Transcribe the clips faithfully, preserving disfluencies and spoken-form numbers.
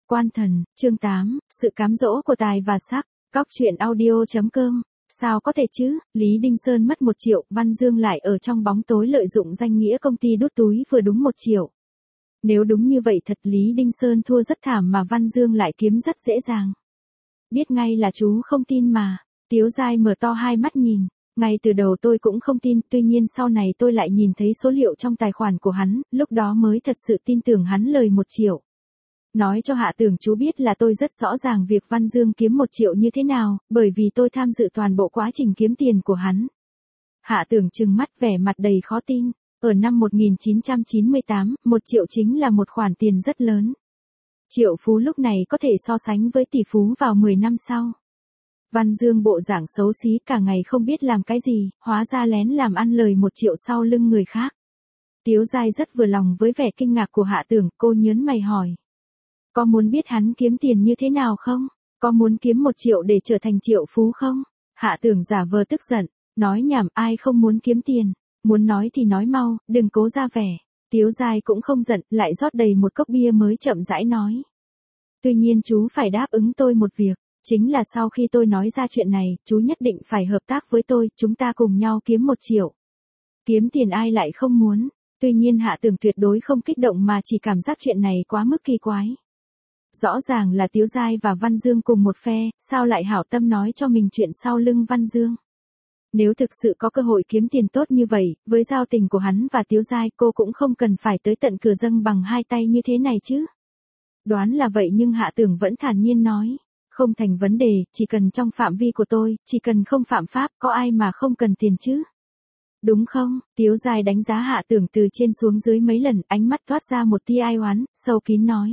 Quan thần, chương tám, sự cám dỗ của tài và sắc. Cóc truyện audio chấm com. Sao có thể chứ, Lý Đinh Sơn mất một triệu, Văn Dương lại ở trong bóng tối lợi dụng danh nghĩa công ty đút túi vừa đúng một triệu. Nếu đúng như vậy thật Lý Đinh Sơn thua rất thảm mà Văn Dương lại kiếm rất dễ dàng. Biết ngay là chú không tin mà. Tiếu Giai mở to hai mắt nhìn. Ngay từ đầu tôi cũng không tin, tuy nhiên sau này tôi lại nhìn thấy số liệu trong tài khoản của hắn, lúc đó mới thật sự tin tưởng hắn lời một triệu. Nói cho Hạ Tưởng chú biết là tôi rất rõ ràng việc Văn Dương kiếm một triệu như thế nào, bởi vì tôi tham dự toàn bộ quá trình kiếm tiền của hắn. Hạ Tưởng trừng mắt vẻ mặt đầy khó tin. Ở năm một nghìn chín trăm chín mươi tám, một triệu chính là một khoản tiền rất lớn. Triệu phú lúc này có thể so sánh với tỷ phú vào mười năm sau. Văn Dương bộ dạng xấu xí cả ngày không biết làm cái gì, hóa ra lén làm ăn lời một triệu sau lưng người khác. Tiếu Giai rất vừa lòng với vẻ kinh ngạc của Hạ Tưởng, cô nhớn mày hỏi. Có muốn biết hắn kiếm tiền như thế nào không? Có muốn kiếm một triệu để trở thành triệu phú không? Hạ Tưởng giả vờ tức giận, nói nhảm ai không muốn kiếm tiền, muốn nói thì nói mau, đừng cố ra vẻ. Tiếu Giai cũng không giận, lại rót đầy một cốc bia mới chậm rãi nói. Tuy nhiên chú phải đáp ứng tôi một việc. Chính là sau khi tôi nói ra chuyện này, chú nhất định phải hợp tác với tôi, chúng ta cùng nhau kiếm một triệu. Kiếm tiền ai lại không muốn, tuy nhiên Hạ Tưởng tuyệt đối không kích động mà chỉ cảm giác chuyện này quá mức kỳ quái. Rõ ràng là Tiếu Giai và Văn Dương cùng một phe, sao lại hảo tâm nói cho mình chuyện sau lưng Văn Dương. Nếu thực sự có cơ hội kiếm tiền tốt như vậy, với giao tình của hắn và Tiếu Giai cô cũng không cần phải tới tận cửa dâng bằng hai tay như thế này chứ. Đoán là vậy nhưng Hạ Tưởng vẫn thản nhiên nói. Không thành vấn đề, chỉ cần trong phạm vi của tôi, chỉ cần không phạm pháp, có ai mà không cần tiền chứ? Đúng không? Tiếu Giai đánh giá Hạ Tưởng từ trên xuống dưới mấy lần, ánh mắt thoát ra một tia ai oán, sâu kín nói.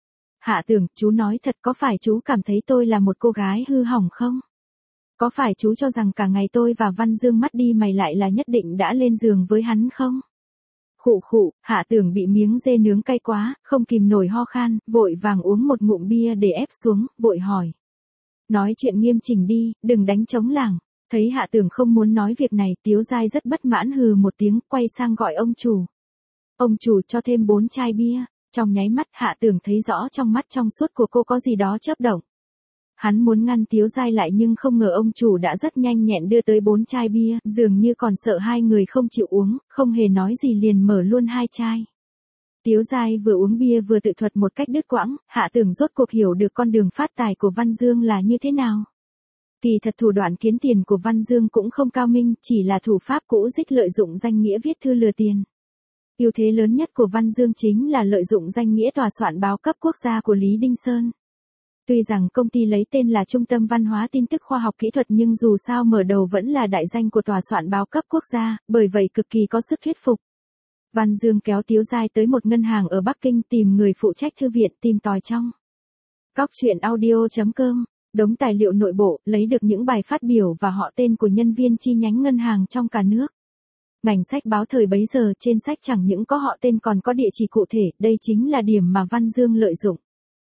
Hạ Tưởng, chú nói thật có phải chú cảm thấy tôi là một cô gái hư hỏng không? Có phải chú cho rằng cả ngày tôi và Văn Dương mắt đi mày lại là nhất định đã lên giường với hắn không? Khụ khụ, Hạ Tưởng bị miếng dê nướng cay quá, không kìm nổi ho khan, vội vàng uống một ngụm bia để ép xuống, vội hỏi. Nói chuyện nghiêm chỉnh đi, đừng đánh trống lảng. Thấy Hạ Tưởng không muốn nói việc này, Tiếu Giai rất bất mãn hừ một tiếng, quay sang gọi ông chủ. Ông chủ cho thêm bốn chai bia. Trong nháy mắt Hạ Tưởng thấy rõ trong mắt trong suốt của cô có gì đó chớp động. Hắn muốn ngăn Tiếu Giai lại nhưng không ngờ ông chủ đã rất nhanh nhẹn đưa tới bốn chai bia, dường như còn sợ hai người không chịu uống, không hề nói gì liền mở luôn hai chai. Tiếu Giai vừa uống bia vừa tự thuật một cách đứt quãng, Hạ Tưởng rốt cuộc hiểu được con đường phát tài của Văn Dương là như thế nào. Kỳ thật thủ đoạn kiếm tiền của Văn Dương cũng không cao minh, chỉ là thủ pháp cũ dích lợi dụng danh nghĩa viết thư lừa tiền. Ưu thế lớn nhất của Văn Dương chính là lợi dụng danh nghĩa tòa soạn báo cấp quốc gia của Lý Đinh Sơn. Tuy rằng công ty lấy tên là Trung tâm Văn hóa Tin tức Khoa học Kỹ thuật nhưng dù sao mở đầu vẫn là đại danh của tòa soạn báo cấp quốc gia, bởi vậy cực kỳ có sức thuyết phục. Văn Dương kéo Tiếu Giai tới một ngân hàng ở Bắc Kinh tìm người phụ trách thư viện tìm tòi trong. Cóc truyện audio chấm com, đống tài liệu nội bộ, lấy được những bài phát biểu và họ tên của nhân viên chi nhánh ngân hàng trong cả nước. Ngành sách báo thời bấy giờ trên sách chẳng những có họ tên còn có địa chỉ cụ thể, đây chính là điểm mà Văn Dương lợi dụng.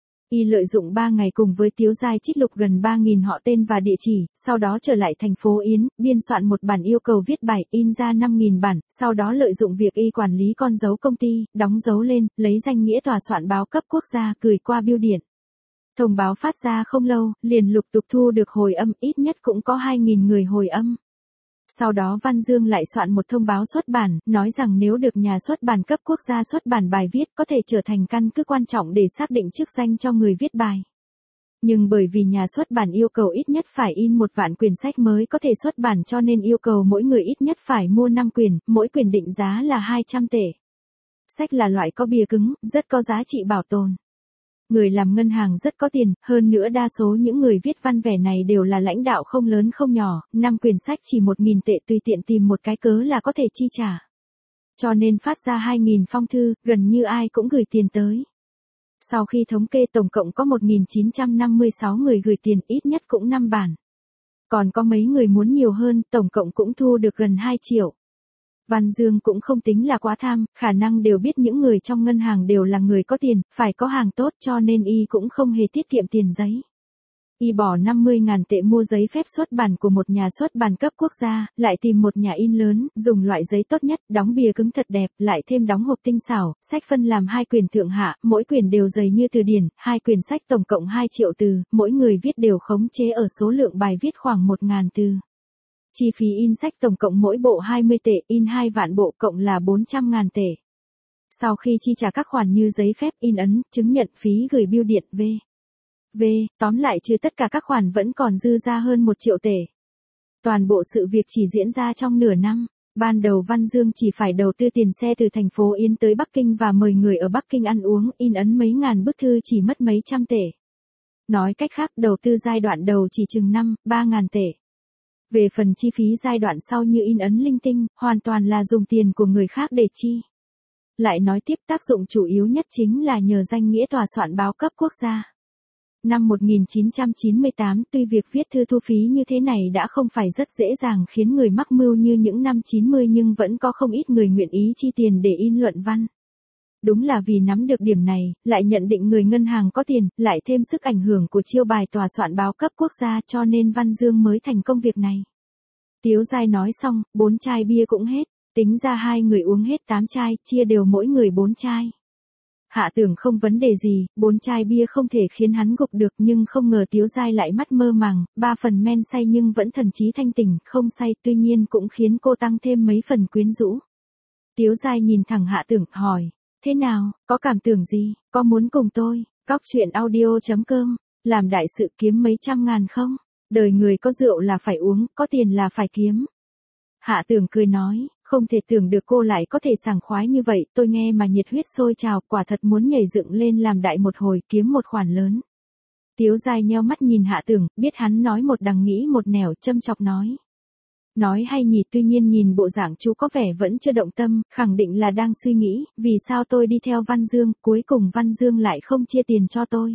Y lợi dụng ba ngày cùng với Tiếu Giai trích lục gần ba nghìn họ tên và địa chỉ, sau đó trở lại thành phố Yến, biên soạn một bản yêu cầu viết bài, in ra năm nghìn bản, sau đó lợi dụng việc Y quản lý con dấu công ty, đóng dấu lên, lấy danh nghĩa tòa soạn báo cấp quốc gia, gửi qua bưu điện. Thông báo phát ra không lâu, liền lục tục thu được hồi âm, ít nhất cũng có hai nghìn người hồi âm. Sau đó Văn Dương lại soạn một thông báo xuất bản, nói rằng nếu được nhà xuất bản cấp quốc gia xuất bản bài viết có thể trở thành căn cứ quan trọng để xác định chức danh cho người viết bài. Nhưng bởi vì nhà xuất bản yêu cầu ít nhất phải in một vạn quyển sách mới có thể xuất bản cho nên yêu cầu mỗi người ít nhất phải mua năm quyển, mỗi quyển định giá là hai trăm tệ. Sách là loại có bìa cứng, rất có giá trị bảo tồn. Người làm ngân hàng rất có tiền, hơn nữa đa số những người viết văn vẻ này đều là lãnh đạo không lớn không nhỏ, năm quyển sách chỉ một nghìn tệ tùy tiện tìm một cái cớ là có thể chi trả. Cho nên phát ra hai nghìn phong thư, gần như ai cũng gửi tiền tới. Sau khi thống kê tổng cộng có một nghìn chín trăm năm mươi sáu người gửi tiền, ít nhất cũng năm bản. Còn có mấy người muốn nhiều hơn, tổng cộng cũng thu được gần hai triệu. Văn Dương cũng không tính là quá tham, khả năng đều biết những người trong ngân hàng đều là người có tiền, phải có hàng tốt cho nên Y cũng không hề tiết kiệm tiền giấy. Y bỏ năm mươi nghìn tệ mua giấy phép xuất bản của một nhà xuất bản cấp quốc gia, lại tìm một nhà in lớn, dùng loại giấy tốt nhất, đóng bìa cứng thật đẹp, lại thêm đóng hộp tinh xảo, sách phân làm hai quyển thượng hạ, mỗi quyển đều dày như từ điển, hai quyển sách tổng cộng hai triệu từ, mỗi người viết đều khống chế ở số lượng bài viết khoảng một nghìn từ. Chi phí in sách tổng cộng mỗi bộ hai mươi tệ, in hai vạn bộ cộng là bốn trăm nghìn tệ. Sau khi chi trả các khoản như giấy phép in ấn, chứng nhận phí gửi bưu điện v v tóm lại trừ tất cả các khoản vẫn còn dư ra hơn một triệu tệ. Toàn bộ sự việc chỉ diễn ra trong nửa năm. Ban đầu Văn Dương chỉ phải đầu tư tiền xe từ thành phố Yên tới Bắc Kinh và mời người ở Bắc Kinh ăn uống, in ấn mấy ngàn bức thư chỉ mất mấy trăm tệ. Nói cách khác, đầu tư giai đoạn đầu chỉ chừng năm, ba ngàn tệ. Về phần chi phí giai đoạn sau như in ấn linh tinh, hoàn toàn là dùng tiền của người khác để chi. Lại nói tiếp, tác dụng chủ yếu nhất chính là nhờ danh nghĩa tòa soạn báo cấp quốc gia. Năm một nghìn chín trăm chín mươi tám, tuy việc viết thư thu phí như thế này đã không phải rất dễ dàng khiến người mắc mưu như những năm chín mươi, nhưng vẫn có không ít người nguyện ý chi tiền để in luận văn. Đúng là vì nắm được điểm này, lại nhận định người ngân hàng có tiền, lại thêm sức ảnh hưởng của chiêu bài tòa soạn báo cấp quốc gia, cho nên Văn Dương mới thành công việc này. Tiếu Giai nói xong, bốn chai bia cũng hết, tính ra hai người uống hết tám chai, chia đều mỗi người bốn chai. Hạ tưởng không vấn đề gì, bốn chai bia không thể khiến hắn gục được, nhưng không ngờ Tiếu Giai lại mắt mơ màng, ba phần men say nhưng vẫn thần trí thanh tỉnh, không say, tuy nhiên cũng khiến cô tăng thêm mấy phần quyến rũ. Tiếu Giai nhìn thẳng Hạ tưởng, hỏi, thế nào, có cảm tưởng gì, có muốn cùng tôi, cóc truyện audio chấm com, làm đại sự kiếm mấy trăm ngàn không? Đời người có rượu là phải uống, có tiền là phải kiếm. Hạ tưởng cười nói, không thể tưởng được cô lại có thể sảng khoái như vậy, tôi nghe mà nhiệt huyết sôi trào, quả thật muốn nhảy dựng lên làm đại một hồi, kiếm một khoản lớn. Tiếu Giai nheo mắt nhìn Hạ tưởng, biết hắn nói một đằng nghĩ một nẻo, châm chọc nói. Nói hay nhỉ, tuy nhiên nhìn bộ dạng chú có vẻ vẫn chưa động tâm, khẳng định là đang suy nghĩ, vì sao tôi đi theo Văn Dương, cuối cùng Văn Dương lại không chia tiền cho tôi.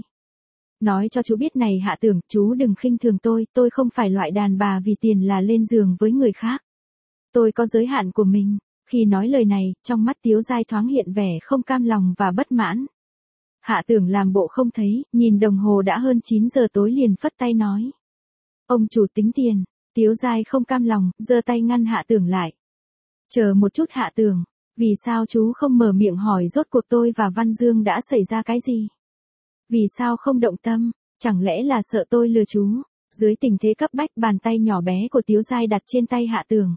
Nói cho chú biết này Hạ tưởng, chú đừng khinh thường tôi, tôi không phải loại đàn bà vì tiền là lên giường với người khác. Tôi có giới hạn của mình. Khi nói lời này, trong mắt Tiếu Giai thoáng hiện vẻ không cam lòng và bất mãn. Hạ tưởng làm bộ không thấy, nhìn đồng hồ đã hơn chín giờ tối liền phất tay nói. Ông chủ tính tiền. Tiếu Giai không cam lòng, giơ tay ngăn Hạ tưởng lại. Chờ một chút Hạ tưởng, vì sao chú không mở miệng hỏi rốt cuộc tôi và Văn Dương đã xảy ra cái gì? Vì sao không động tâm, chẳng lẽ là sợ tôi lừa chú? Dưới tình thế cấp bách, bàn tay nhỏ bé của Tiếu Giai đặt trên tay Hạ tưởng.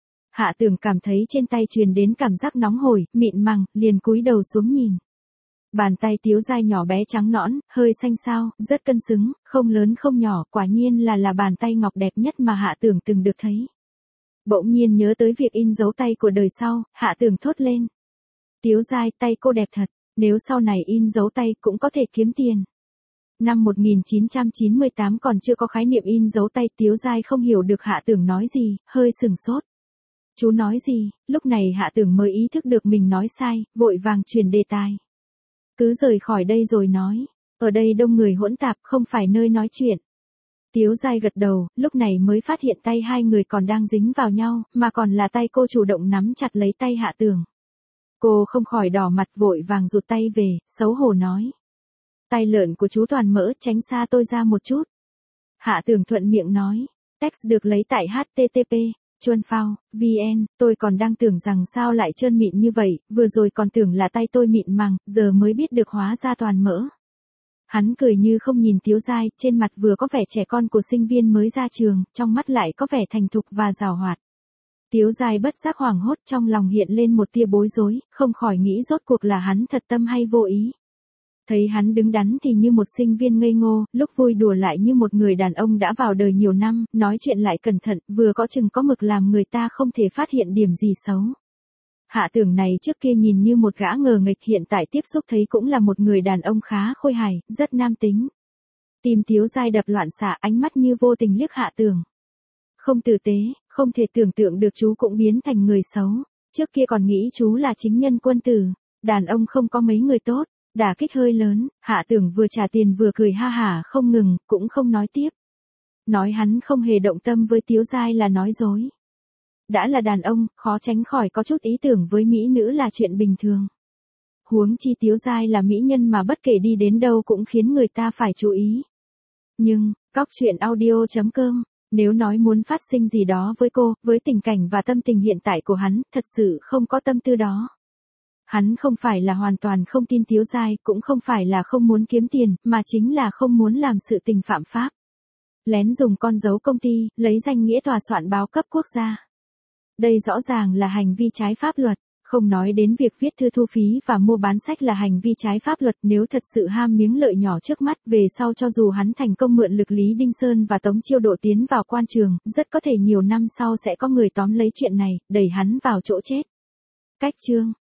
Hạ tưởng cảm thấy trên tay truyền đến cảm giác nóng hổi, mịn màng, liền cúi đầu xuống nhìn. Bàn tay Tiếu Giai nhỏ bé trắng nõn, hơi xanh xao, rất cân xứng, không lớn không nhỏ, quả nhiên là là bàn tay ngọc đẹp nhất mà Hạ tưởng từng được thấy. Bỗng nhiên nhớ tới việc in dấu tay của đời sau, Hạ tưởng thốt lên. Tiếu Giai, tay cô đẹp thật, nếu sau này in dấu tay cũng có thể kiếm tiền. Năm một nghìn chín trăm chín mươi tám còn chưa có khái niệm in dấu tay, Tiếu Giai không hiểu được Hạ tưởng nói gì, hơi sừng sốt. Chú nói gì? Lúc này Hạ tưởng mới ý thức được mình nói sai, vội vàng chuyển đề tài. Cứ rời khỏi đây rồi nói, ở đây đông người hỗn tạp, không phải nơi nói chuyện. Tiếu Giai gật đầu, lúc này mới phát hiện tay hai người còn đang dính vào nhau, mà còn là tay cô chủ động nắm chặt lấy tay Hạ tưởng. Cô không khỏi đỏ mặt, vội vàng rụt tay về, xấu hổ nói. Tay lợn của chú toàn mỡ, tránh xa tôi ra một chút. Hạ tưởng thuận miệng nói, text được lấy tại H T T P. Chuan phao, vn, tôi còn đang tưởng rằng sao lại trơn mịn như vậy, vừa rồi còn tưởng là tay tôi mịn màng, giờ mới biết được hóa ra toàn mỡ. Hắn cười như không nhìn Tiếu Giai, trên mặt vừa có vẻ trẻ con của sinh viên mới ra trường, trong mắt lại có vẻ thành thục và giàu hoạt. Tiếu Giai bất giác hoảng hốt, trong lòng hiện lên một tia bối rối, không khỏi nghĩ rốt cuộc là hắn thật tâm hay vô ý. Thấy hắn đứng đắn thì như một sinh viên ngây ngô, lúc vui đùa lại như một người đàn ông đã vào đời nhiều năm, nói chuyện lại cẩn thận, vừa có chừng có mực làm người ta không thể phát hiện điểm gì xấu. Hạ tưởng này trước kia nhìn như một gã ngờ nghịch, hiện tại tiếp xúc thấy cũng là một người đàn ông khá khôi hài, rất nam tính. Tim Tiếu Giai đập loạn xạ, ánh mắt như vô tình liếc Hạ tưởng. Không tử tế, không thể tưởng tượng được chú cũng biến thành người xấu. Trước kia còn nghĩ chú là chính nhân quân tử, đàn ông không có mấy người tốt. Đả kích hơi lớn, Hạ tưởng vừa trả tiền vừa cười ha hả không ngừng, cũng không nói tiếp. Nói hắn không hề động tâm với Tiếu Giai là nói dối. Đã là đàn ông, khó tránh khỏi có chút ý tưởng với mỹ nữ là chuyện bình thường. Huống chi Tiếu Giai là mỹ nhân mà bất kể đi đến đâu cũng khiến người ta phải chú ý. Nhưng, cóc truyện audio chấm com, nếu nói muốn phát sinh gì đó với cô, với tình cảnh và tâm tình hiện tại của hắn, thật sự không có tâm tư đó. Hắn không phải là hoàn toàn không tin Tiếu Giai, cũng không phải là không muốn kiếm tiền, mà chính là không muốn làm sự tình phạm pháp. Lén dùng con dấu công ty, lấy danh nghĩa tòa soạn báo cấp quốc gia. Đây rõ ràng là hành vi trái pháp luật, không nói đến việc viết thư thu phí và mua bán sách là hành vi trái pháp luật, nếu thật sự ham miếng lợi nhỏ trước mắt, về sau cho dù hắn thành công mượn lực Lý Đinh Sơn và Tống Chiêu Độ tiến vào quan trường, rất có thể nhiều năm sau sẽ có người tóm lấy chuyện này, đẩy hắn vào chỗ chết. Cách chương